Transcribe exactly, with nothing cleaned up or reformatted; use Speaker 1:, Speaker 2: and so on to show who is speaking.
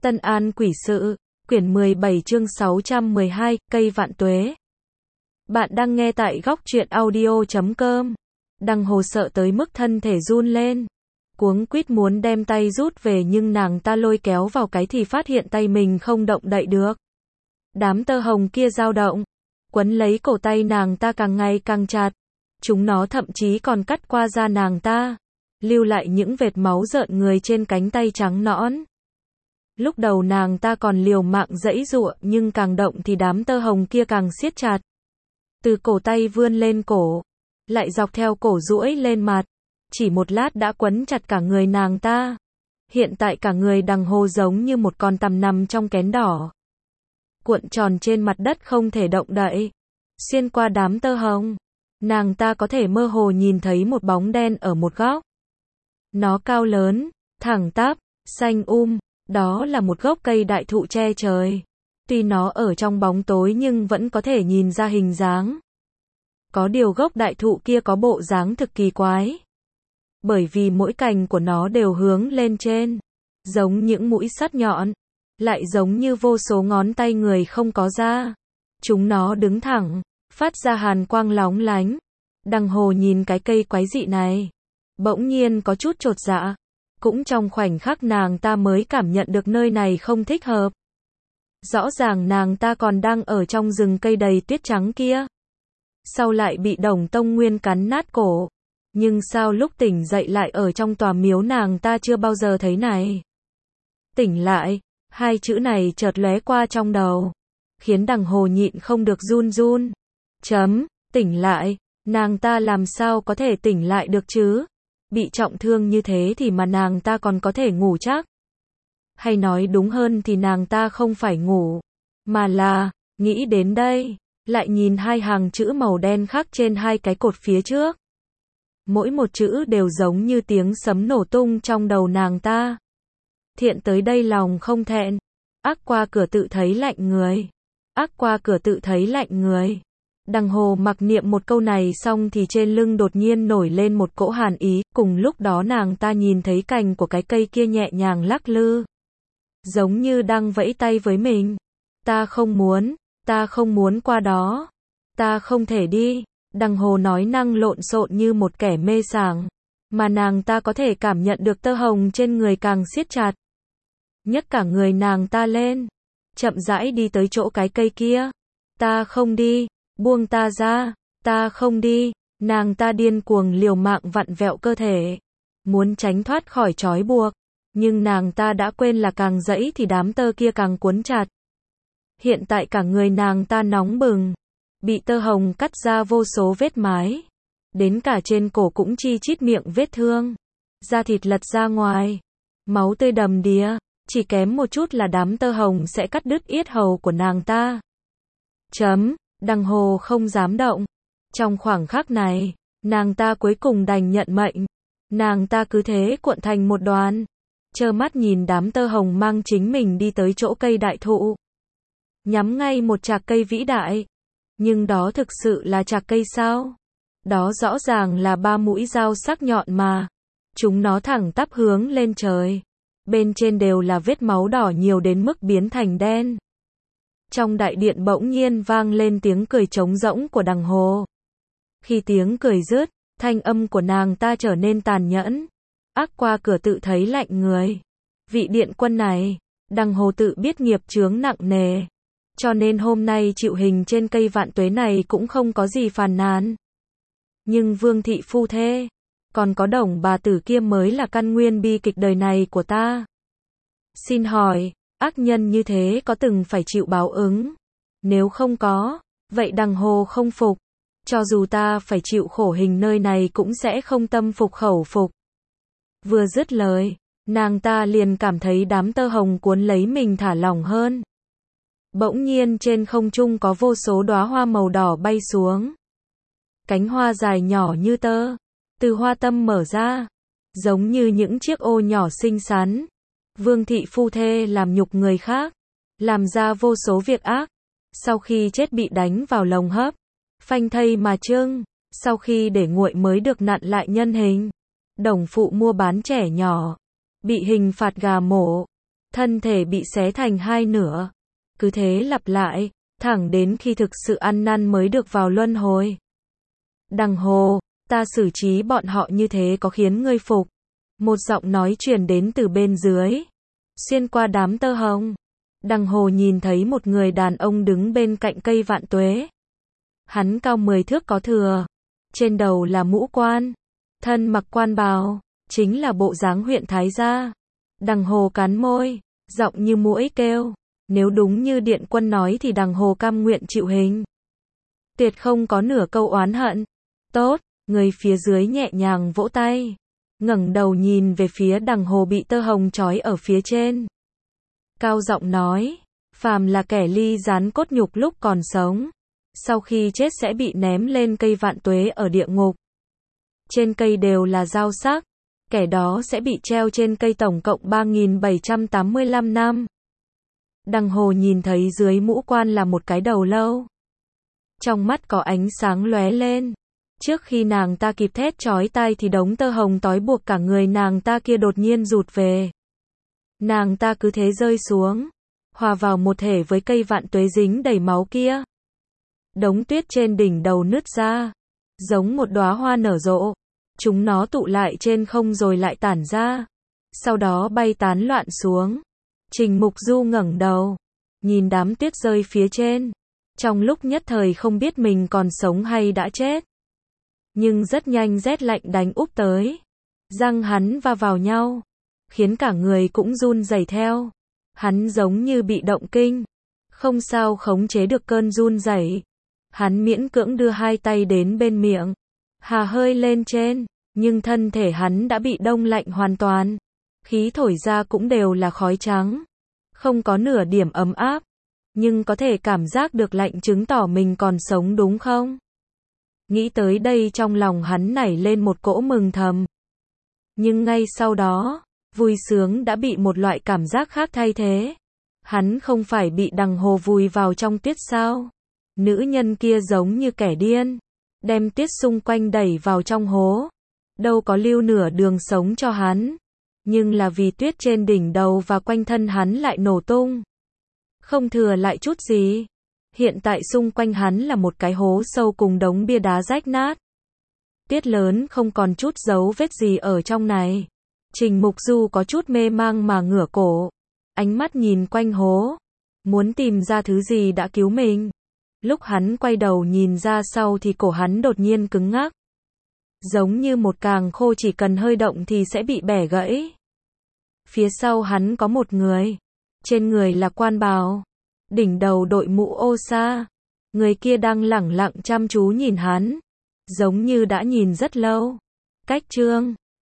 Speaker 1: Tân An Quỷ Sự, quyển mười bảy chương sáu trăm mười hai, cây vạn tuế. Bạn đang nghe tại góc truyện audio chấm com. Đằng Hồ sợ tới mức thân thể run lên. Cuống quýt muốn đem tay rút về nhưng nàng ta lôi kéo vào cái thì phát hiện tay mình không động đậy được. Đám tơ hồng kia dao động, quấn lấy cổ tay nàng ta càng ngày càng chặt. Chúng nó thậm chí còn cắt qua da nàng ta, lưu lại những vệt máu rợn người trên cánh tay trắng nõn. Lúc đầu nàng ta còn liều mạng giãy giụa nhưng càng động thì đám tơ hồng kia càng siết chặt. Từ cổ tay vươn lên cổ, lại dọc theo cổ duỗi lên mặt. Chỉ một lát đã quấn chặt cả người nàng ta. Hiện tại cả người Đằng Hồ giống như một con tằm nằm trong kén đỏ, cuộn tròn trên mặt đất không thể động đậy. Xuyên qua đám tơ hồng, nàng ta có thể mơ hồ nhìn thấy một bóng đen ở một góc. Nó cao lớn, thẳng tắp, xanh um. Đó là một gốc cây đại thụ che trời. Tuy nó ở trong bóng tối nhưng vẫn có thể nhìn ra hình dáng. Có điều gốc đại thụ kia có bộ dáng thực kỳ quái. Bởi vì mỗi cành của nó đều hướng lên trên, giống những mũi sắt nhọn, lại giống như vô số ngón tay người không có da. Chúng nó đứng thẳng, phát ra hàn quang lóng lánh. Đằng Hồ nhìn cái cây quái dị này, bỗng nhiên có chút chột dạ. Cũng trong khoảnh khắc nàng ta mới cảm nhận được nơi này không thích hợp. Rõ ràng nàng ta còn đang ở trong rừng cây đầy tuyết trắng kia. Sau lại bị Đồng Tông Nguyên cắn nát cổ. Nhưng sao lúc tỉnh dậy lại ở trong tòa miếu nàng ta chưa bao giờ thấy này. Tỉnh lại, hai chữ này chợt lóe qua trong đầu, khiến Đằng Hồ nhịn không được run run. Chấm, tỉnh lại, nàng ta làm sao có thể tỉnh lại được chứ? Bị trọng thương như thế thì mà nàng ta còn có thể ngủ chắc. Hay nói đúng hơn thì nàng ta không phải ngủ, mà là, nghĩ đến đây, lại nhìn hai hàng chữ màu đen khắc trên hai cái cột phía trước. Mỗi một chữ đều giống như tiếng sấm nổ tung trong đầu nàng ta. Thiện tới đây lòng không thẹn, ác qua cửa tự thấy lạnh người. Ác qua cửa tự thấy lạnh người. Đằng Hồ mặc niệm một câu này xong thì trên lưng đột nhiên nổi lên một cỗ hàn ý, cùng lúc đó nàng ta nhìn thấy cành của cái cây kia nhẹ nhàng lắc lư. Giống như đang vẫy tay với mình. Ta không muốn, ta không muốn qua đó. Ta không thể đi. Đằng Hồ nói năng lộn xộn như một kẻ mê sảng. Mà nàng ta có thể cảm nhận được tơ hồng trên người càng siết chặt. Nhấc cả người nàng ta lên, chậm rãi đi tới chỗ cái cây kia. Ta không đi. Buông ta ra, ta không đi. Nàng ta điên cuồng liều mạng vặn vẹo cơ thể, muốn tránh thoát khỏi trói buộc. Nhưng nàng ta đã quên là càng giãy thì đám tơ kia càng cuốn chặt. Hiện tại cả người nàng ta nóng bừng, bị tơ hồng cắt ra vô số vết mái. Đến cả trên cổ cũng chi chít miệng vết thương. Da thịt lật ra ngoài, máu tươi đầm đìa. Chỉ kém một chút là đám tơ hồng sẽ cắt đứt yết hầu của nàng ta. Chấm. Đằng Hồ không dám động. Trong khoảng khắc này, nàng ta cuối cùng đành nhận mệnh. Nàng ta cứ thế cuộn thành một đoàn, trơ mắt nhìn đám tơ hồng mang chính mình đi tới chỗ cây đại thụ. Nhắm ngay một chạc cây vĩ đại. Nhưng đó thực sự là chạc cây sao? Đó rõ ràng là ba mũi dao sắc nhọn mà. Chúng nó thẳng tắp hướng lên trời. Bên trên đều là vết máu đỏ nhiều đến mức biến thành đen. Trong đại điện bỗng nhiên vang lên tiếng cười trống rỗng của Đằng Hồ. Khi tiếng cười dứt, thanh âm của nàng ta trở nên tàn nhẫn. Ác qua cửa tự thấy lạnh người. Vị điện quân này, Đằng Hồ tự biết nghiệp chướng nặng nề. Cho nên hôm nay chịu hình trên cây vạn tuế này cũng không có gì phàn nàn. Nhưng Vương thị phu thê, còn có Đồng bà tử kia mới là căn nguyên bi kịch đời này của ta. Xin hỏi, ác nhân như thế có từng phải chịu báo ứng? Nếu không có, vậy Đằng Hồ không phục. Cho dù ta phải chịu khổ hình nơi này cũng sẽ không tâm phục khẩu phục. Vừa dứt lời, nàng ta liền cảm thấy đám tơ hồng cuốn lấy mình thả lỏng hơn. Bỗng nhiên trên không trung có vô số đóa hoa màu đỏ bay xuống. Cánh hoa dài nhỏ như tơ, từ hoa tâm mở ra, giống như những chiếc ô nhỏ xinh xắn. Vương thị phu thê làm nhục người khác, làm ra vô số việc ác. Sau khi chết bị đánh vào lồng hấp, phanh thây mà chưng. Sau khi để nguội mới được nặn lại nhân hình. Đồng phụ mua bán trẻ nhỏ, bị hình phạt gà mổ. thân thể bị xé thành hai nửa. Cứ thế lặp lại, thẳng đến khi thực sự ăn năn mới được vào luân hồi. Đằng Hồ, ta xử trí bọn họ như thế có khiến ngươi phục? Một giọng nói truyền đến từ bên dưới, xuyên qua đám tơ hồng. Đằng Hồ nhìn thấy một người đàn ông đứng bên cạnh cây vạn tuế. Hắn cao mười thước có thừa, trên đầu là mũ quan, thân mặc quan bào, chính là bộ dáng huyện thái gia. Đằng Hồ cắn môi, giọng như muỗi kêu, nếu đúng như Điện Quân nói thì Đằng Hồ cam nguyện chịu hình. Tuyệt không có nửa câu oán hận. Tốt, người phía dưới nhẹ nhàng vỗ tay, ngẩng đầu nhìn về phía Đằng Hồ bị tơ hồng trói ở phía trên. Cao giọng nói, phàm là kẻ ly gián cốt nhục lúc còn sống, sau khi chết sẽ bị ném lên cây vạn tuế ở địa ngục. Trên cây đều là dao sắc, kẻ đó sẽ bị treo trên cây tổng cộng ba nghìn bảy trăm tám mươi lăm năm. Đằng Hồ nhìn thấy dưới mũ quan là một cái đầu lâu. Trong mắt có ánh sáng lóe lên. Trước khi nàng ta kịp thét chói tai thì đống tơ hồng trói buộc cả người nàng ta kia đột nhiên rụt về. Nàng ta cứ thế rơi xuống, hòa vào một thể với cây vạn tuế dính đầy máu kia. Đống tuyết trên đỉnh đầu nứt ra, giống một đóa hoa nở rộ. Chúng nó tụ lại trên không rồi lại tản ra, sau đó bay tán loạn xuống. Trình Mục Du ngẩng đầu, nhìn đám tuyết rơi phía trên, trong lúc nhất thời không biết mình còn sống hay đã chết. Nhưng rất nhanh rét lạnh đánh úp tới, răng hắn va vào nhau, khiến cả người cũng run rẩy theo. Hắn giống như bị động kinh, không sao khống chế được cơn run rẩy. Hắn miễn cưỡng đưa hai tay đến bên miệng, hà hơi lên trên, nhưng thân thể hắn đã bị đông lạnh hoàn toàn. Khí thổi ra cũng đều là khói trắng, không có nửa điểm ấm áp, nhưng có thể cảm giác được lạnh chứng tỏ mình còn sống đúng không? Nghĩ tới đây trong lòng hắn nảy lên một cỗ mừng thầm. Nhưng ngay sau đó, vui sướng đã bị một loại cảm giác khác thay thế. Hắn không phải bị Đằng Hồ vùi vào trong tuyết sao? Nữ nhân kia giống như kẻ điên, đem tuyết xung quanh đẩy vào trong hố, đâu có lưu nửa đường sống cho hắn. Nhưng là vì tuyết trên đỉnh đầu và quanh thân hắn lại nổ tung, không thừa lại chút gì. Hiện tại xung quanh hắn là một cái hố sâu cùng đống bia đá rách nát. Tuyết lớn không còn chút dấu vết gì ở trong này. Trình Mục Du có chút mê mang mà ngửa cổ, ánh mắt nhìn quanh hố, muốn tìm ra thứ gì đã cứu mình. Lúc hắn quay đầu nhìn ra sau thì cổ hắn đột nhiên cứng ngắc, giống như một càng khô chỉ cần hơi động thì sẽ bị bẻ gãy. Phía sau hắn có một người, trên người là quan bào, đỉnh đầu đội mũ ô sa. Người kia đang lẳng lặng chăm chú nhìn hắn, giống như đã nhìn rất lâu. Cách chương